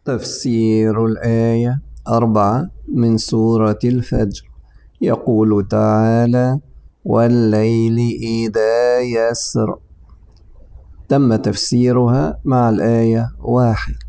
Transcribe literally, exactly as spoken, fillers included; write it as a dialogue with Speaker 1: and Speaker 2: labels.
Speaker 1: تفسير الآية أربعة من سورة الفجر. يقول تعالى: والليل إذا يسر. تم تفسيرها مع الآية واحد.